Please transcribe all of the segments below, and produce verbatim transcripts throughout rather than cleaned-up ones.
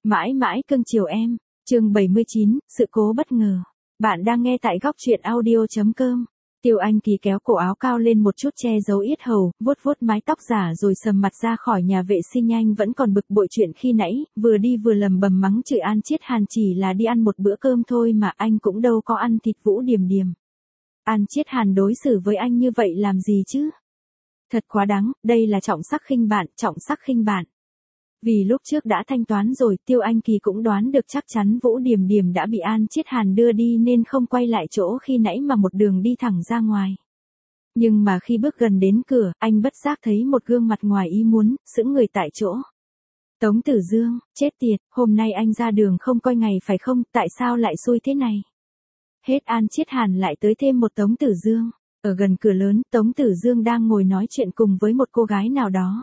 Mãi mãi cưng chiều em. Chương bảy mươi chín, sự cố bất ngờ. Bạn đang nghe tại góc truyện audio chấm com. Tiêu Anh Kỳ kéo cổ áo cao lên một chút che giấu yết hầu, vuốt vuốt mái tóc giả rồi sầm mặt ra khỏi nhà vệ sinh. Anh vẫn còn bực bội chuyện khi nãy, vừa đi vừa lầm bầm mắng chửi An Chiết Hàn, chỉ là đi ăn một bữa cơm thôi mà anh cũng đâu có ăn thịt Vũ Điềm Điềm. An Chiết Hàn đối xử với anh như vậy làm gì chứ? Thật quá đáng, đây là trọng sắc khinh bạn, trọng sắc khinh bạn. Vì lúc trước đã thanh toán rồi, Tiêu Anh Kỳ cũng đoán được chắc chắn Vũ Điềm Điềm đã bị An Chiết Hàn đưa đi nên không quay lại chỗ khi nãy mà một đường đi thẳng ra ngoài. Nhưng mà khi bước gần đến cửa, anh bất giác thấy một gương mặt ngoài ý muốn, sững người tại chỗ. Tống Tử Dương, chết tiệt, hôm nay anh ra đường không coi ngày phải không, tại sao lại xui thế này? Hết An Chiết Hàn lại tới thêm một Tống Tử Dương. Ở gần cửa lớn, Tống Tử Dương đang ngồi nói chuyện cùng với một cô gái nào đó.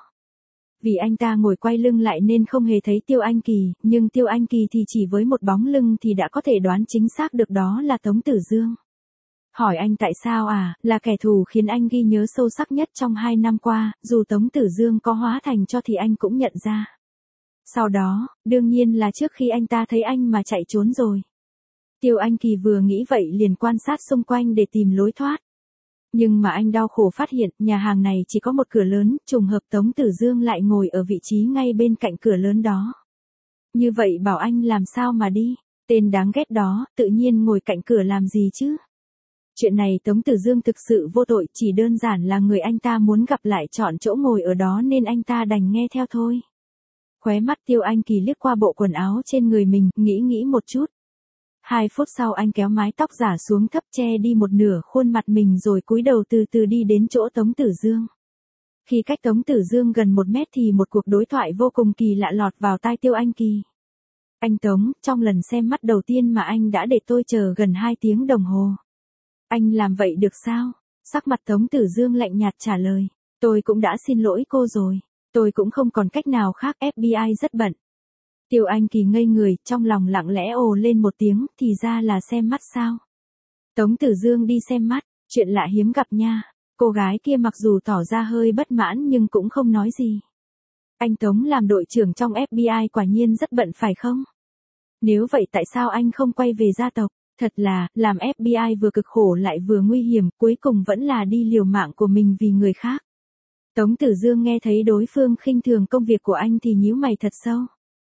Vì anh ta ngồi quay lưng lại nên không hề thấy Tiêu Anh Kỳ, nhưng Tiêu Anh Kỳ thì chỉ với một bóng lưng thì đã có thể đoán chính xác được đó là Tống Tử Dương. Hỏi anh tại sao à, là kẻ thù khiến anh ghi nhớ sâu sắc nhất trong hai năm qua, dù Tống Tử Dương có hóa thành cho thì anh cũng nhận ra. Sau đó, đương nhiên là trước khi anh ta thấy anh mà chạy trốn rồi. Tiêu Anh Kỳ vừa nghĩ vậy liền quan sát xung quanh để tìm lối thoát. Nhưng mà anh đau khổ phát hiện, nhà hàng này chỉ có một cửa lớn, trùng hợp Tống Tử Dương lại ngồi ở vị trí ngay bên cạnh cửa lớn đó. Như vậy bảo anh làm sao mà đi, tên đáng ghét đó, tự nhiên ngồi cạnh cửa làm gì chứ? Chuyện này Tống Tử Dương thực sự vô tội, chỉ đơn giản là người anh ta muốn gặp lại chọn chỗ ngồi ở đó nên anh ta đành nghe theo thôi. Khóe mắt Tiêu Anh Kỳ liếc qua bộ quần áo trên người mình, nghĩ nghĩ một chút. Hai phút sau anh kéo mái tóc giả xuống thấp che đi một nửa khuôn mặt mình rồi cúi đầu từ từ đi đến chỗ Tống Tử Dương. Khi cách Tống Tử Dương gần một mét thì một cuộc đối thoại vô cùng kỳ lạ lọt vào tai Tiêu Anh Kỳ. Anh Tống, trong lần xem mắt đầu tiên mà anh đã để tôi chờ gần hai tiếng đồng hồ. Anh làm vậy được sao? Sắc mặt Tống Tử Dương lạnh nhạt trả lời. Tôi cũng đã xin lỗi cô rồi. Tôi cũng không còn cách nào khác, ép bê i rất bận. Tiêu Anh Kỳ ngây người, trong lòng lặng lẽ ồ lên một tiếng, thì ra là xem mắt sao? Tống Tử Dương đi xem mắt, chuyện lạ hiếm gặp nha. Cô gái kia mặc dù tỏ ra hơi bất mãn nhưng cũng không nói gì. Anh Tống làm đội trưởng trong ép bê i quả nhiên rất bận phải không? Nếu vậy tại sao anh không quay về gia tộc? Thật là, làm ép bê i vừa cực khổ lại vừa nguy hiểm, cuối cùng vẫn là đi liều mạng của mình vì người khác. Tống Tử Dương nghe thấy đối phương khinh thường công việc của anh thì nhíu mày thật sâu.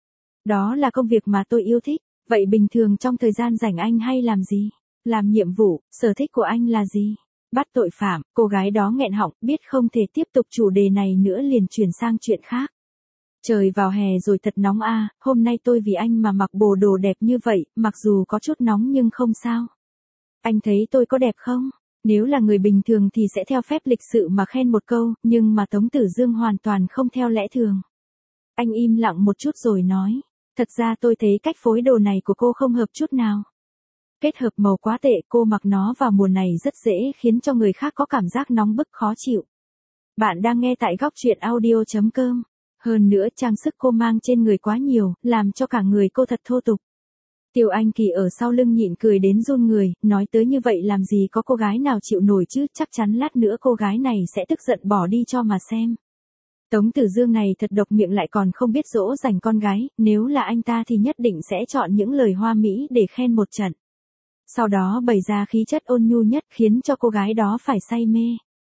Đó là công việc mà tôi yêu thích, vậy bình thường trong thời gian rảnh anh hay làm gì? Làm nhiệm vụ, sở thích của anh là gì? Bắt tội phạm, cô gái đó nghẹn họng, biết không thể tiếp tục chủ đề này nữa liền chuyển sang chuyện khác. Trời vào hè rồi thật nóng a, à, hôm nay tôi vì anh mà mặc bộ đồ đẹp như vậy, mặc dù có chút nóng nhưng không sao. Anh thấy tôi có đẹp không? Nếu là người bình thường thì sẽ theo phép lịch sự mà khen một câu, nhưng mà Tống Tử Dương hoàn toàn không theo lẽ thường. Anh im lặng một chút rồi nói. Thật ra tôi thấy cách phối đồ này của cô không hợp chút nào. Kết hợp màu quá tệ, cô mặc nó vào mùa này rất dễ khiến cho người khác có cảm giác nóng bức khó chịu. Bạn đang nghe tại góc truyện audio chấm com. Hơn nữa trang sức cô mang trên người quá nhiều, làm cho cả người cô thật thô tục. Tiêu Anh Kỳ ở sau lưng nhịn cười đến run người, nói tới như vậy làm gì có cô gái nào chịu nổi chứ, chắc chắn lát nữa cô gái này sẽ tức giận bỏ đi cho mà xem. Tống Tử Dương này thật độc miệng lại còn không biết dỗ dành con gái, nếu là anh ta thì nhất định sẽ chọn những lời hoa mỹ để khen một trận. Sau đó bày ra khí chất ôn nhu nhất khiến cho cô gái đó phải say mê.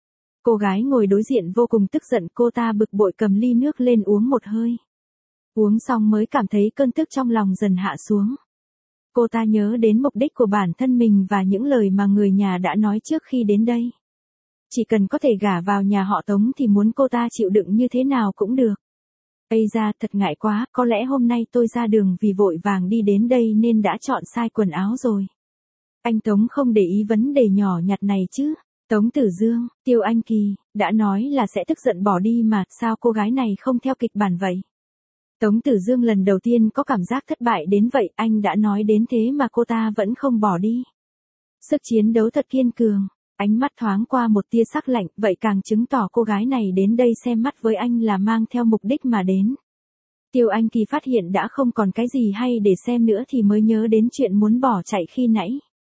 Cô gái ngồi đối diện vô cùng tức giận, cô ta bực bội cầm ly nước lên uống một hơi. Uống xong mới cảm thấy cơn tức trong lòng dần hạ xuống. Cô ta nhớ đến mục đích của bản thân mình và những lời mà người nhà đã nói trước khi đến đây. Chỉ cần có thể gả vào nhà họ Tống thì muốn cô ta chịu đựng như thế nào cũng được. Ây da, thật ngại quá, có lẽ hôm nay tôi ra đường vì vội vàng đi đến đây nên đã chọn sai quần áo rồi. Anh Tống không để ý vấn đề nhỏ nhặt này chứ. Tống Tử Dương, Tiêu Anh Kỳ, đã nói là sẽ tức giận bỏ đi mà, sao cô gái này không theo kịch bản vậy? Tống Tử Dương lần đầu tiên có cảm giác thất bại đến vậy, anh đã nói đến thế mà cô ta vẫn không bỏ đi. Sức chiến đấu thật kiên cường, ánh mắt thoáng qua một tia sắc lạnh, vậy càng chứng tỏ cô gái này đến đây xem mắt với anh là mang theo mục đích mà đến. Tiêu Anh Kỳ phát hiện đã không còn cái gì hay để xem nữa thì mới nhớ đến chuyện muốn bỏ chạy khi nãy.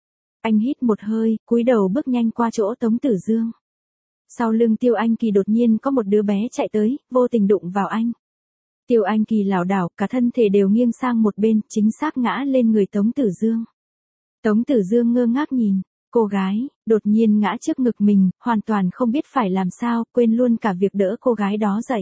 Anh hít một hơi, cúi đầu bước nhanh qua chỗ Tống Tử Dương. Sau lưng Tiêu Anh Kỳ đột nhiên có một đứa bé chạy tới, vô tình đụng vào anh. Tiêu Anh Kỳ lảo đảo, cả thân thể đều nghiêng sang một bên, chính xác ngã lên người Tống Tử Dương. Tống Tử Dương ngơ ngác nhìn, cô gái, đột nhiên ngã trước ngực mình, hoàn toàn không biết phải làm sao, quên luôn cả việc đỡ cô gái đó dậy.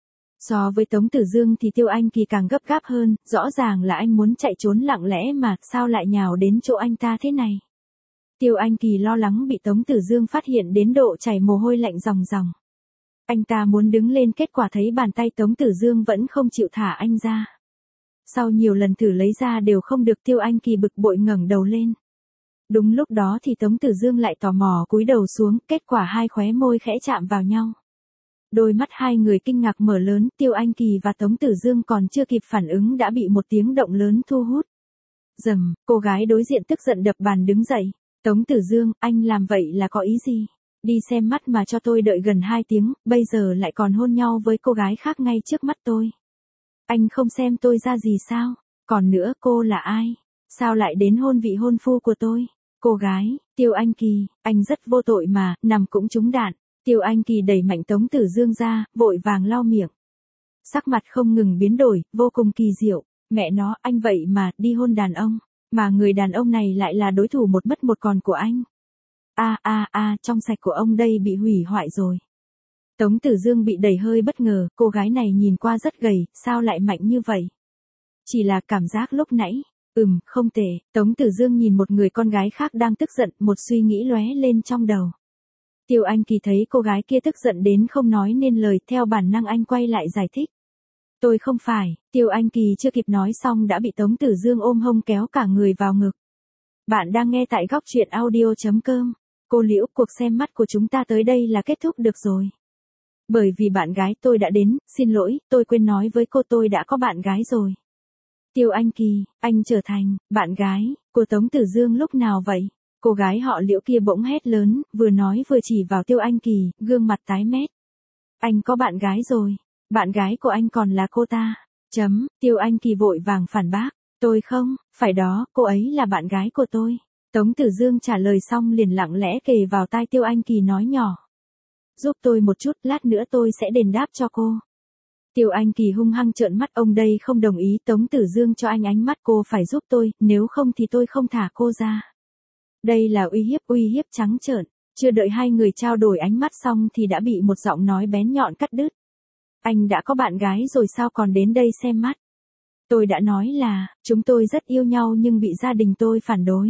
So với Tống Tử Dương thì Tiêu Anh Kỳ càng gấp gáp hơn, rõ ràng là anh muốn chạy trốn lặng lẽ mà, sao lại nhào đến chỗ anh ta thế này. Tiêu Anh Kỳ lo lắng bị Tống Tử Dương phát hiện đến độ chảy mồ hôi lạnh ròng ròng. Anh ta muốn đứng lên, kết quả thấy bàn tay Tống Tử Dương vẫn không chịu thả anh ra. Sau nhiều lần thử lấy ra đều không được, Tiêu Anh Kỳ bực bội ngẩng đầu lên. Đúng lúc đó thì Tống Tử Dương lại tò mò cúi đầu xuống, kết quả hai khóe môi khẽ chạm vào nhau. Đôi mắt hai người kinh ngạc mở lớn, Tiêu Anh Kỳ và Tống Tử Dương còn chưa kịp phản ứng đã bị một tiếng động lớn thu hút. Rầm, cô gái đối diện tức giận đập bàn đứng dậy. Tống Tử Dương, anh làm vậy là có ý gì? Đi xem mắt mà cho tôi đợi gần hai tiếng, bây giờ lại còn hôn nhau với cô gái khác ngay trước mắt tôi. Anh không xem tôi ra gì sao? Còn nữa, cô là ai? Sao lại đến hôn vị hôn phu của tôi? Cô gái, Tiêu Anh Kỳ, anh rất vô tội mà, nằm cũng trúng đạn. Tiêu Anh Kỳ đẩy mạnh Tống Tử Dương ra, vội vàng lau miệng. Sắc mặt không ngừng biến đổi, vô cùng kỳ diệu. Mẹ nó, anh vậy mà, đi hôn đàn ông. Mà người đàn ông này lại là đối thủ một mất một còn của anh. A a a, trong sạch của ông đây bị hủy hoại rồi. Tống Tử Dương bị đẩy hơi bất ngờ, cô gái này nhìn qua rất gầy, sao lại mạnh như vậy? Chỉ là cảm giác lúc nãy. Ừm, không tệ. Tống Tử Dương nhìn một người con gái khác đang tức giận, một suy nghĩ lóe lên trong đầu. Tiêu Anh Kỳ thấy cô gái kia tức giận đến không nói nên lời, theo bản năng anh quay lại giải thích. Tôi không phải, Tiêu Anh Kỳ chưa kịp nói xong đã bị Tống Tử Dương ôm hông kéo cả người vào ngực. Bạn đang nghe tại góc truyện audio.com. Cô Liễu, cuộc xem mắt của chúng ta tới đây là kết thúc được rồi. Bởi vì bạn gái tôi đã đến, xin lỗi, tôi quên nói với cô tôi đã có bạn gái rồi. Tiêu Anh Kỳ, anh trở thành bạn gái của Tống Tử Dương lúc nào vậy? Cô gái họ Liễu kia bỗng hét lớn, vừa nói vừa chỉ vào Tiêu Anh Kỳ, gương mặt tái mét. Anh có bạn gái rồi, bạn gái của anh còn là cô ta. Chấm, Tiêu Anh Kỳ vội vàng phản bác, tôi không, phải đó, cô ấy là bạn gái của tôi. Tống Tử Dương trả lời xong liền lặng lẽ kề vào tai Tiêu Anh Kỳ nói nhỏ. Giúp tôi một chút, lát nữa tôi sẽ đền đáp cho cô. Tiêu Anh Kỳ hung hăng trợn mắt, ông đây không đồng ý. Tống Tử Dương cho anh ánh mắt, cô phải giúp tôi, nếu không thì tôi không thả cô ra. Đây là uy hiếp, uy hiếp trắng trợn. Chưa đợi hai người trao đổi ánh mắt xong thì đã bị một giọng nói bén nhọn cắt đứt. Anh đã có bạn gái rồi sao còn đến đây xem mắt? Tôi đã nói là, chúng tôi rất yêu nhau nhưng bị gia đình tôi phản đối.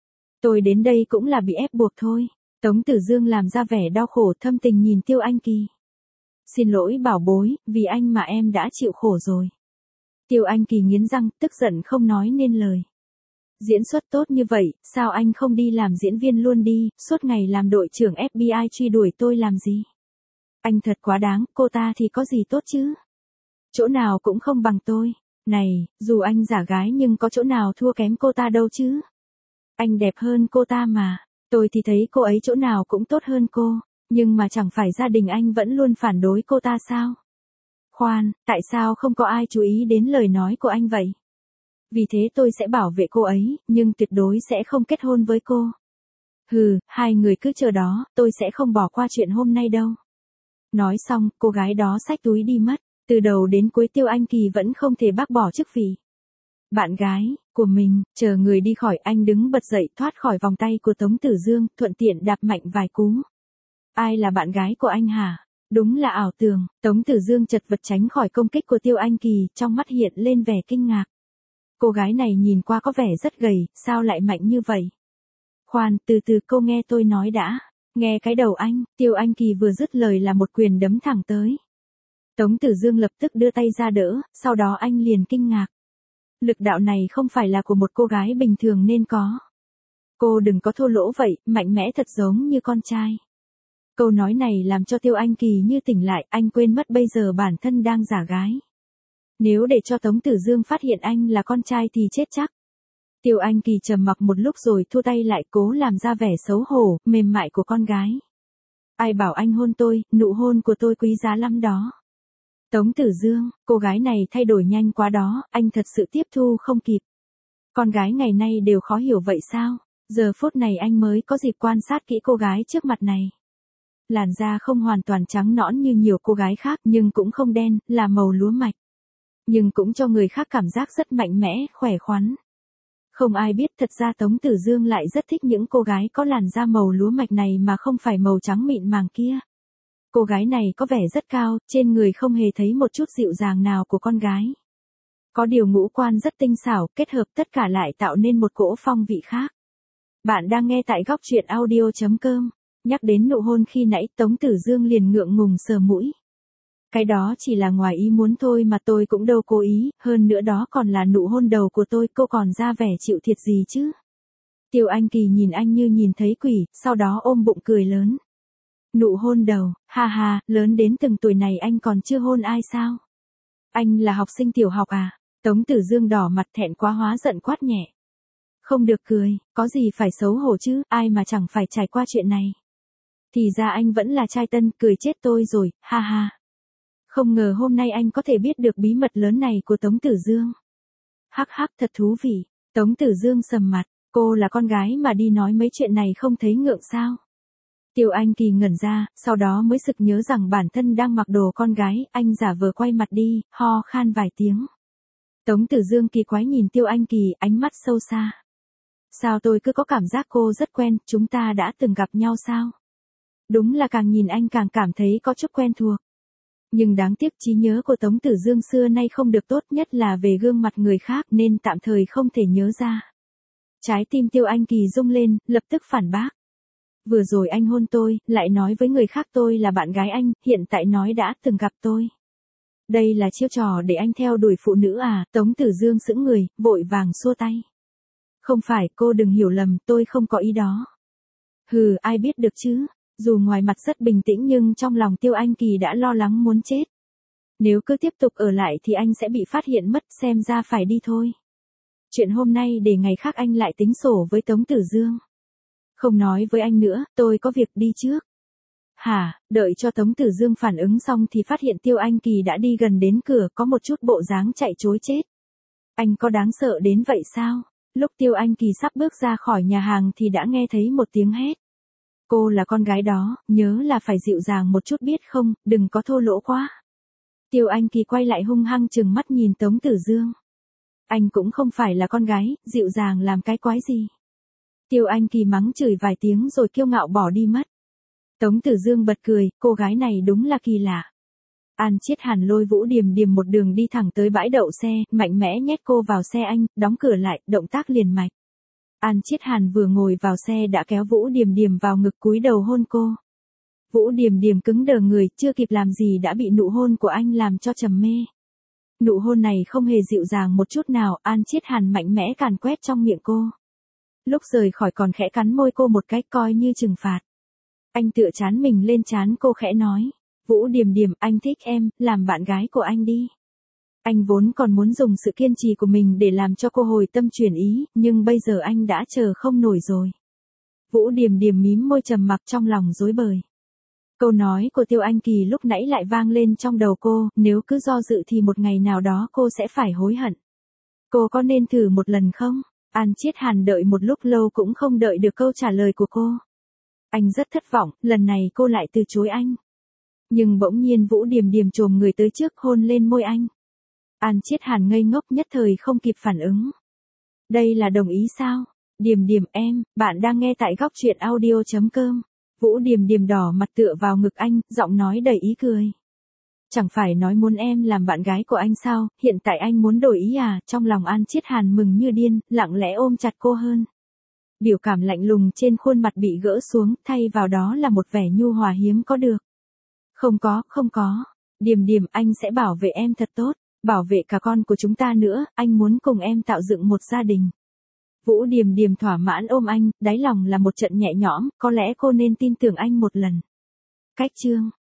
Tôi đến đây cũng là bị ép buộc thôi. Tống Tử Dương làm ra vẻ đau khổ, thâm tình nhìn Tiêu Anh Kỳ. Xin lỗi bảo bối, vì anh mà em đã chịu khổ rồi. Tiêu Anh Kỳ nghiến răng, tức giận không nói nên lời. Diễn xuất tốt như vậy, sao anh không đi làm diễn viên luôn đi, suốt ngày làm đội trưởng ép bê i truy đuổi tôi làm gì? Anh thật quá đáng, cô ta thì có gì tốt chứ? Chỗ nào cũng không bằng tôi. Này, dù anh giả gái nhưng có chỗ nào thua kém cô ta đâu chứ? Anh đẹp hơn cô ta mà. Tôi thì thấy cô ấy chỗ nào cũng tốt hơn cô. Nhưng mà chẳng phải gia đình anh vẫn luôn phản đối cô ta sao? Khoan, tại sao không có ai chú ý đến lời nói của anh vậy? Vì thế tôi sẽ bảo vệ cô ấy, nhưng tuyệt đối sẽ không kết hôn với cô. Hừ, hai người cứ chờ đó, tôi sẽ không bỏ qua chuyện hôm nay đâu. Nói xong, cô gái đó xách túi đi mất. Từ đầu đến cuối Tiêu Anh Kỳ vẫn không thể bác bỏ chức vị bạn gái của mình. Chờ người đi khỏi, anh đứng bật dậy thoát khỏi vòng tay của Tống Tử Dương, thuận tiện đạp mạnh vài cú. Ai là bạn gái của anh hả? Đúng là ảo tưởng. Tống Tử Dương chật vật tránh khỏi công kích của Tiêu Anh Kỳ, trong mắt hiện lên vẻ kinh ngạc. Cô gái này nhìn qua có vẻ rất gầy, sao lại mạnh như vậy? Khoan, từ từ, cô nghe tôi nói đã. Nghe cái đầu anh. Tiêu Anh Kỳ vừa dứt lời là một quyền đấm thẳng tới. Tống Tử Dương lập tức đưa tay ra đỡ, sau đó anh liền kinh ngạc. Lực đạo này không phải là của một cô gái bình thường nên có. Cô đừng có thô lỗ vậy, mạnh mẽ thật giống như con trai. Câu nói này làm cho Tiêu Anh Kỳ như tỉnh lại, anh quên mất bây giờ bản thân đang giả gái. Nếu để cho Tống Tử Dương phát hiện anh là con trai thì chết chắc. Tiêu Anh Kỳ trầm mặc một lúc rồi thu tay lại, cố làm ra vẻ xấu hổ, mềm mại của con gái. Ai bảo anh hôn tôi, nụ hôn của tôi quý giá lắm đó. Tống Tử Dương, cô gái này thay đổi nhanh quá đó, anh thật sự tiếp thu không kịp. Con gái ngày nay đều khó hiểu vậy sao? Giờ phút này anh mới có dịp quan sát kỹ cô gái trước mặt này. Làn da không hoàn toàn trắng nõn như nhiều cô gái khác nhưng cũng không đen, là màu lúa mạch. Nhưng cũng cho người khác cảm giác rất mạnh mẽ, khỏe khoắn. Không ai biết thật ra Tống Tử Dương lại rất thích những cô gái có làn da màu lúa mạch này mà không phải màu trắng mịn màng kia. Cô gái này có vẻ rất cao, trên người không hề thấy một chút dịu dàng nào của con gái. Có điều ngũ quan rất tinh xảo, kết hợp tất cả lại tạo nên một cỗ phong vị khác. Bạn đang nghe tại góc truyện audio chấm com. Nhắc đến nụ hôn khi nãy Tống Tử Dương liền ngượng ngùng sờ mũi. Cái đó chỉ là ngoài ý muốn thôi mà tôi cũng đâu cố ý, hơn nữa đó còn là nụ hôn đầu của tôi, cô còn ra vẻ chịu thiệt gì chứ. Tiêu Anh Kỳ nhìn anh như nhìn thấy quỷ, sau đó ôm bụng cười lớn. Nụ hôn đầu, ha ha, lớn đến từng tuổi này anh còn chưa hôn ai sao? Anh là học sinh tiểu học à? Tống Tử Dương đỏ mặt thẹn quá hóa giận quát nhẹ. Không được cười, có gì phải xấu hổ chứ, ai mà chẳng phải trải qua chuyện này. Thì ra anh vẫn là trai tân, cười chết tôi rồi, ha ha. Không ngờ hôm nay anh có thể biết được bí mật lớn này của Tống Tử Dương. Hắc hắc, thật thú vị. Tống Tử Dương sầm mặt, cô là con gái mà đi nói mấy chuyện này không thấy ngượng sao? Tiêu Anh Kỳ ngẩn ra, sau đó mới sực nhớ rằng bản thân đang mặc đồ con gái, anh giả vờ quay mặt đi, ho khan vài tiếng. Tống Tử Dương kỳ quái nhìn Tiêu Anh Kỳ, ánh mắt sâu xa. Sao tôi cứ có cảm giác cô rất quen, chúng ta đã từng gặp nhau sao? Đúng là càng nhìn anh càng cảm thấy có chút quen thuộc. Nhưng đáng tiếc trí nhớ của Tống Tử Dương xưa nay không được tốt, nhất là về gương mặt người khác nên tạm thời không thể nhớ ra. Trái tim Tiêu Anh Kỳ rung lên, lập tức phản bác. Vừa rồi anh hôn tôi, lại nói với người khác tôi là bạn gái anh, hiện tại nói đã từng gặp tôi. Đây là chiêu trò để anh theo đuổi phụ nữ à? Tống Tử Dương sững người, vội vàng xua tay. Không phải, cô đừng hiểu lầm, tôi không có ý đó. Hừ, ai biết được chứ? Dù ngoài mặt rất bình tĩnh nhưng trong lòng Tiêu Anh Kỳ đã lo lắng muốn chết. Nếu cứ tiếp tục ở lại thì anh sẽ bị phát hiện mất, xem ra phải đi thôi. Chuyện hôm nay để ngày khác anh lại tính sổ với Tống Tử Dương. Không nói với anh nữa, tôi có việc đi trước. Hả, đợi cho Tống Tử Dương phản ứng xong thì phát hiện Tiêu Anh Kỳ đã đi gần đến cửa, có một chút bộ dáng chạy trối chết. Anh có đáng sợ đến vậy sao? Lúc Tiêu Anh Kỳ sắp bước ra khỏi nhà hàng thì đã nghe thấy một tiếng hét. Cô là con gái đó, nhớ là phải dịu dàng một chút biết không, đừng có thô lỗ quá. Tiêu Anh Kỳ quay lại hung hăng trừng mắt nhìn Tống Tử Dương. Anh cũng không phải là con gái, dịu dàng làm cái quái gì. Tiêu Anh Kỳ mắng chửi vài tiếng rồi kiêu ngạo bỏ đi mất. Tống Tử Dương bật cười, cô gái này đúng là kỳ lạ. An Chiết Hàn lôi Vũ Điềm Điềm một đường đi thẳng tới bãi đậu xe, mạnh mẽ nhét cô vào xe anh, đóng cửa lại, động tác liền mạch. An Chiết Hàn vừa ngồi vào xe đã kéo Vũ Điềm Điềm vào ngực cúi đầu hôn cô. Vũ Điềm Điềm cứng đờ người, chưa kịp làm gì đã bị nụ hôn của anh làm cho trầm mê. Nụ hôn này không hề dịu dàng một chút nào, An Chiết Hàn mạnh mẽ càn quét trong miệng cô. Lúc rời khỏi còn khẽ cắn môi cô một cái coi như trừng phạt. Anh tựa trán mình lên trán cô khẽ nói. Vũ Điềm Điềm, anh thích em, làm bạn gái của anh đi. Anh vốn còn muốn dùng sự kiên trì của mình để làm cho cô hồi tâm chuyển ý, nhưng bây giờ anh đã chờ không nổi rồi. Vũ Điềm Điềm mím môi trầm mặc trong lòng rối bời. Câu nói của Tiêu Anh Kỳ lúc nãy lại vang lên trong đầu cô, nếu cứ do dự thì một ngày nào đó cô sẽ phải hối hận. Cô có nên thử một lần không? An Chiết Hàn đợi một lúc lâu cũng không đợi được câu trả lời của cô. Anh rất thất vọng, lần này cô lại từ chối anh. Nhưng bỗng nhiên Vũ Điềm Điềm chồm người tới trước hôn lên môi anh. An Chiết Hàn ngây ngốc nhất thời không kịp phản ứng. Đây là đồng ý sao? Điềm Điềm em, bạn đang nghe tại góc truyện audio chấm com. Vũ Điềm Điềm đỏ mặt tựa vào ngực anh, giọng nói đầy ý cười. Chẳng phải nói muốn em làm bạn gái của anh sao, hiện tại anh muốn đổi ý à? Trong lòng An Chiết Hàn mừng như điên, lặng lẽ ôm chặt cô hơn. Biểu cảm lạnh lùng trên khuôn mặt bị gỡ xuống, thay vào đó là một vẻ nhu hòa hiếm có được. Không có, không có. Điềm Điềm, anh sẽ bảo vệ em thật tốt, bảo vệ cả con của chúng ta nữa, anh muốn cùng em tạo dựng một gia đình. Vũ Điềm Điềm thỏa mãn ôm anh, đáy lòng là một trận nhẹ nhõm, có lẽ cô nên tin tưởng anh một lần. Cách chương